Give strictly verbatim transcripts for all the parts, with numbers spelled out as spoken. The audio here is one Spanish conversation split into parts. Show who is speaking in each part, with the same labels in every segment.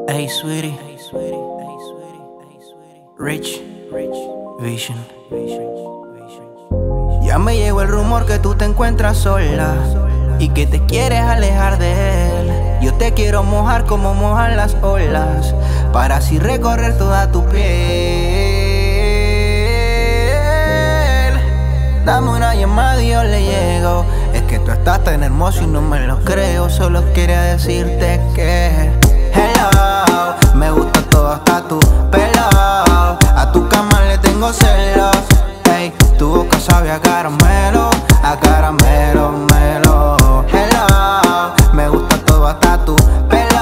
Speaker 1: Hey sweetie, Rich Vision. Ya me llegó el rumor que tú te encuentras sola y que te quieres alejar de él. Yo te quiero mojar como mojan las olas, para así recorrer toda tu piel. Dame una llamada y yo le llego. Es que tú estás tan hermoso y no me lo creo. Solo quería decirte que hello, me gusta todo hasta tu pelo. A tu cama le tengo celos. Hey, tu boca sabe a caramelo, a caramelo, melo. Hello, me gusta todo hasta tu pelo.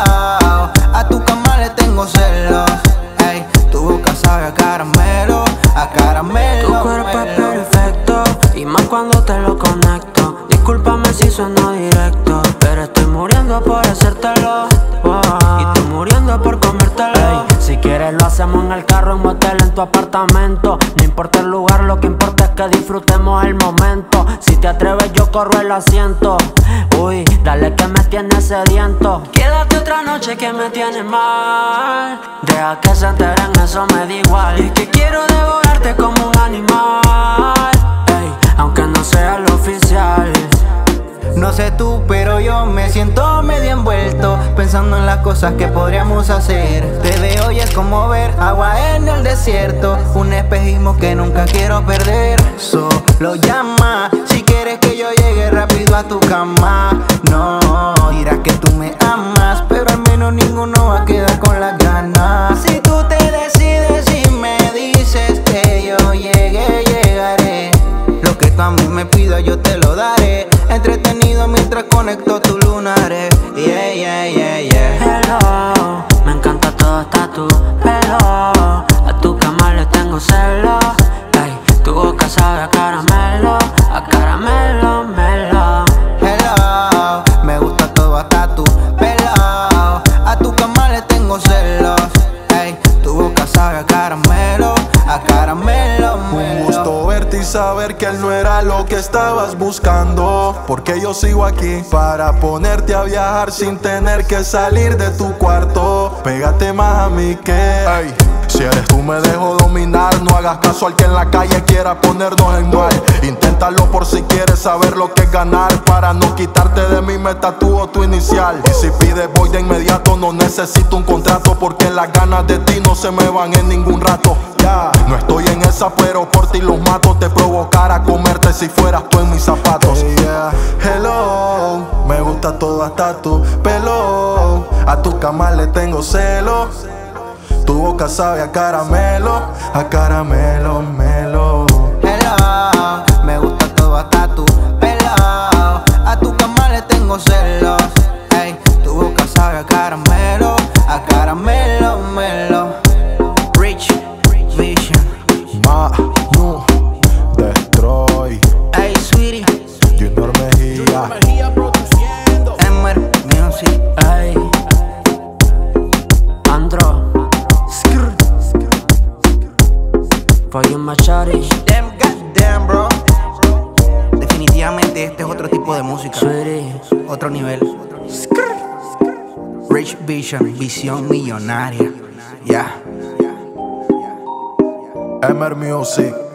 Speaker 1: A tu cama le tengo celos. Hey, tu boca sabe a caramelo, a caramelo.
Speaker 2: Tu cuerpo es perfecto, y más cuando te lo conecto. Discúlpame si sueno directo, pero estoy muriendo por hacértelo. Wow. Y estoy muriendo por comértelo. Ey, si quieres lo hacemos en el carro, en motel, en tu apartamento. No importa el lugar, lo que importa es que disfrutemos el momento. Si te atreves yo corro el asiento. Uy, dale que me tienes sediento. Quédate otra noche que me tienes mal. Deja que se enteren, eso me da igual. Y que quiero devorarte como un animal. Ey, aunque no sea lo oficial.
Speaker 1: No sé tú, pero yo me siento medio envuelto, pensando en las cosas que podríamos hacer. Te veo y es como ver agua en el desierto, un espejismo que nunca quiero perder. Solo llama si quieres que yo llegue rápido a tu cama. No, dirás que tú me amas, pero al menos ninguno va a quedar con las ganas. Si tú te decides y me dices que yo llegue, llegaré. Lo que tú a mí me pidas yo te lo daré, entretenido mientras conecto tu lunares. Yeah, yeah, yeah, yeah.
Speaker 2: Hello, me encanta todo hasta tu pelo. A tu cama le tengo celo. Ey, tu boca sabe a caramelo, a caramelo, melo.
Speaker 1: Hello, me gusta todo hasta tu pelo. A tu cama le tengo celos. Ey, tu boca sabe a caramelo, a caramelo, melo.
Speaker 3: Un gusto verte y saber que él no era lo que estabas buscando, porque yo sigo aquí para ponerte a viajar sin tener que salir de tu cuarto. Pégate más a mí que ey, si eres tú me dejo dominar. No hagas caso al que en la calle quiera ponernos en mal. Inténtalo por si quieres saber lo que es ganar. Para no quitarte de mí me tatúo tu inicial. Y si pides voy de inmediato, no necesito un contrato, porque las ganas de ti no se me van en ningún rato. Ya, no estoy en esa, pero por ti los mato. Te provocara comerte si fueras tú en mis zapatos. Hey, yeah. Hello, me gusta todo hasta tu pelo. A tu cama le tengo celo. Tu boca sabe a caramelo, a caramelo, melo.
Speaker 1: Hello, me gusta todo hasta tu pelo. A tu cama le tengo celos. Ey, tu boca sabe a caramelo, a caramelo, melo. Rich Vision.
Speaker 3: Ma, nu, Destroy.
Speaker 1: Hey sweetie,
Speaker 3: Junior Mejía.
Speaker 1: Emer Music.
Speaker 2: Ey, Andro, Skrr. For you my shawty.
Speaker 1: Damn, goddamn, bro. Definitivamente este es otro tipo de música,
Speaker 2: Sweetie.
Speaker 1: otro nivel. Rich Vision, visión millonaria. Ya.
Speaker 3: Emer Music.